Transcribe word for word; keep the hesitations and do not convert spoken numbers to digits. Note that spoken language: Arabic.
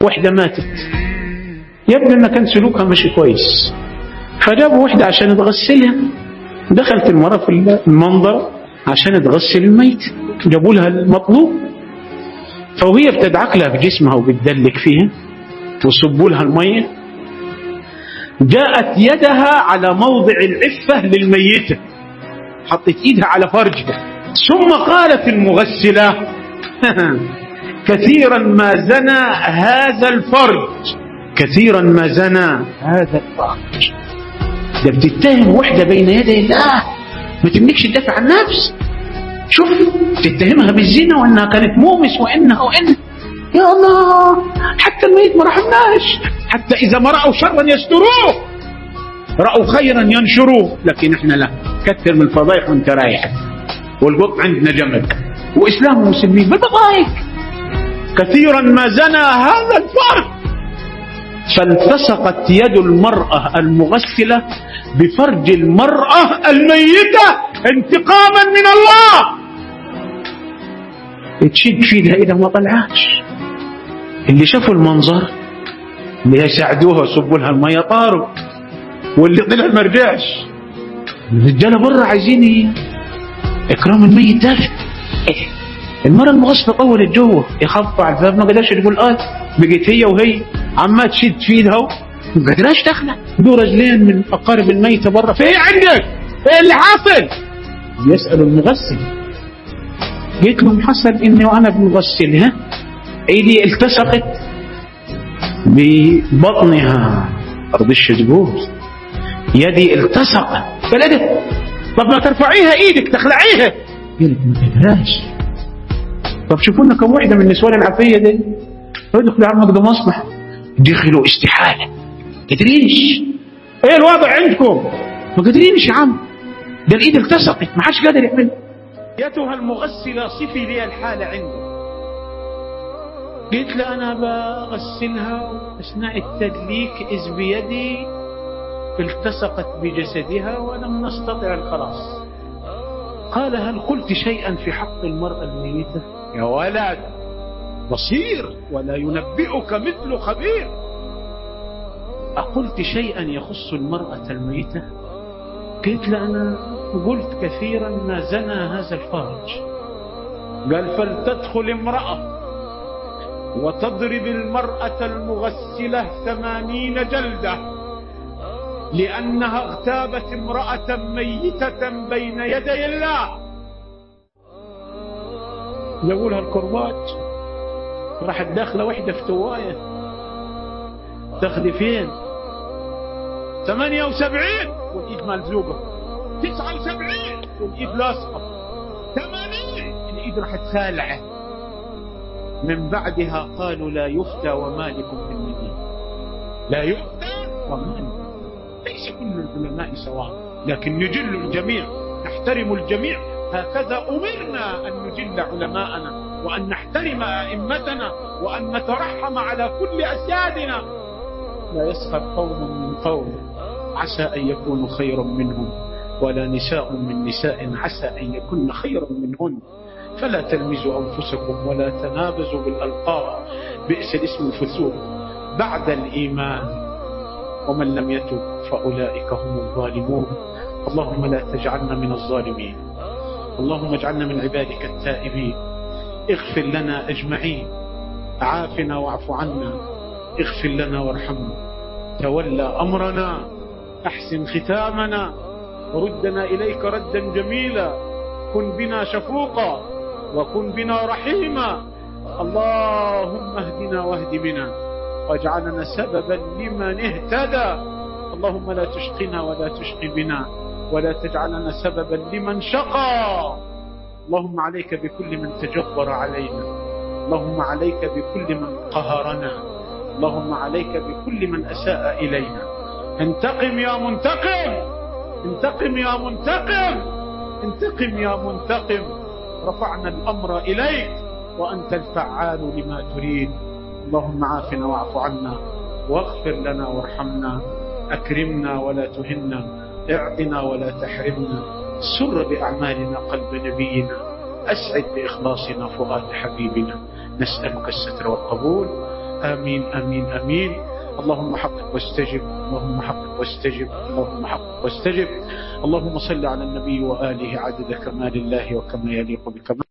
واحدة ماتت، يبدو أن كان سلوكها مش كويس، فجابوا واحدة عشان تغسلها. دخلت المرأة في المنظر عشان تغسل الميت، جابوا لها المطلوب، فوهي بتدعك لها في جسمها وبتدلك فيها وصبوا لها المية، جاءت يدها على موضع العفة للميتة، حطت ايدها على فرجها، ثم قالت المغسلة كثيرا ما زنى هذا الفرج، كثيرا ما زنى هذا الفرج. ده بتتهم وحدة بين يدي الله، ما تملكش تدافع عن نفس. شوف، تتهمها بالزنا وانها كانت مومس وانها وانها يا الله، حتى الميت ما رحمناش، حتى اذا ما رأوا شرا يستروه، رأوا خيرا ينشروه، لكن احنا لا، كثر من الفضايح وانت رايح، والقط عندنا جمل، واسلام ومسلمين بالبضايق. كثيرا ما زنى هذا الفرج، فالتصقت يد المرأة المغسلة بفرج المرأة الميتة انتقاما من الله. تشد فيها إذا ما طلعاش. اللي شافوا المنظر اللي يساعدوها وصبوا لها المية طاروا، واللي طلع ما رجعش. الرجاله بره عايزين اكرام الميت دافع. المرأة المغسلة طولت جوه، يخبطوا على الباب ما قدرش يقول اه، بقيت هي وهي عمال تشد في ايدها ما قدرش تخلع. دول رجلين من اقارب الميتة بره، في ايه عندك؟ ايه اللي حاصل؟ يسأل المغسل. قلت لهم حصل اني وانا بنغسلها ايدي التصقت ببطنها، رضيش تقول يدي التصقت. فلقيت طب ما ترفعيها ايدك تخلعيها، قلت ما تقدرش. طب شوفوا لنا كم واحدة من النسوان العفية دي ادخلوا على المقدم مصلح، دخلوا استحالة، قادرينش. ايه الوضع عندكم؟ ما قادرينش يا عم، ده الايد التصقت ما حدش قادر يعمل. ايتها المغسلة صفي لي الحالة عندي. قلت له انا بغسلها اثناء التدليك اذ بيدي التصقت بجسدها ولم نستطع الخلاص. قال هل قلت شيئا في حق المرأة الميتة؟ يا ولد بصير ولا ينبئك مثل خبير. أقلت شيئا يخص المرأة الميتة؟ قلت له أنا قلت كثيرا ما زنى هذا الفرج. قال فلتدخل امرأة وتضرب المرأة المغسلة ثمانين جلدة لأنها اغتابت امرأة ميتة بين يدي الله. يقولها الكرباج راحت داخلة وحدة في تواية، تاخذي فين؟ ثمانية وسبعين والإيد ملزوقة، تسعة وسبعين والإيد لاصقة، ثمانين الإيد راحت خالعة. من بعدها قالوا لا يفتى ومالكم في المدينة، لا يفتى ومالكم. ليس كل العلماء سواء، لكن نجل الجميع، نحترم الجميع. هكذا أمرنا أن نجل علماءنا وأن نحترم أئمتنا وأن نترحم على كل أسيادنا. لا يسخر قوم من قوم عسى أن يكونوا خيرا منهم، ولا نساء من نساء عسى أن يكون خيرا منهن. فلا تلمزوا أنفسكم ولا تنابزوا بالألقاب، بئس الاسم الفسوق بعد الإيمان، ومن لم يتب فأولئك هم الظالمون. اللهم لا تجعلنا من الظالمين، اللهم اجعلنا من عبادك التائبين. اغفر لنا أجمعين، عافنا واعف عنا، اغفر لنا وارحمنا، تولى أمرنا، أحسن ختامنا، ردنا إليك ردا جميلا، كن بنا شفوقا وكن بنا رحيما. اللهم اهدنا واهد بنا واجعلنا سببا لمن اهتدى. اللهم لا تشقنا ولا تشقي بنا ولا تجعلنا سببا لمن شقى. اللهم عليك بكل من تجبر علينا، اللهم عليك بكل من قهرنا، اللهم عليك بكل من أساء إلينا. انتقم يا منتقم، انتقم يا منتقم، انتقم يا منتقم. رفعنا الأمر إليك وأنت الفعال لما تريد. اللهم عافنا واعف عنا واغفر لنا وارحمنا، أكرمنا ولا تهنا، اعطنا ولا تحرمنا، سر بأعمالنا قلب نبينا، أسعد بإخلاصنا فؤاد حبيبنا. نسألك الستر والقبول آمين آمين آمين. اللهم حقق واستجب، اللهم حقق واستجب، اللهم حقق واستجب. اللهم صل على النبي وآله عدد كمال الله وكما يليق بكمال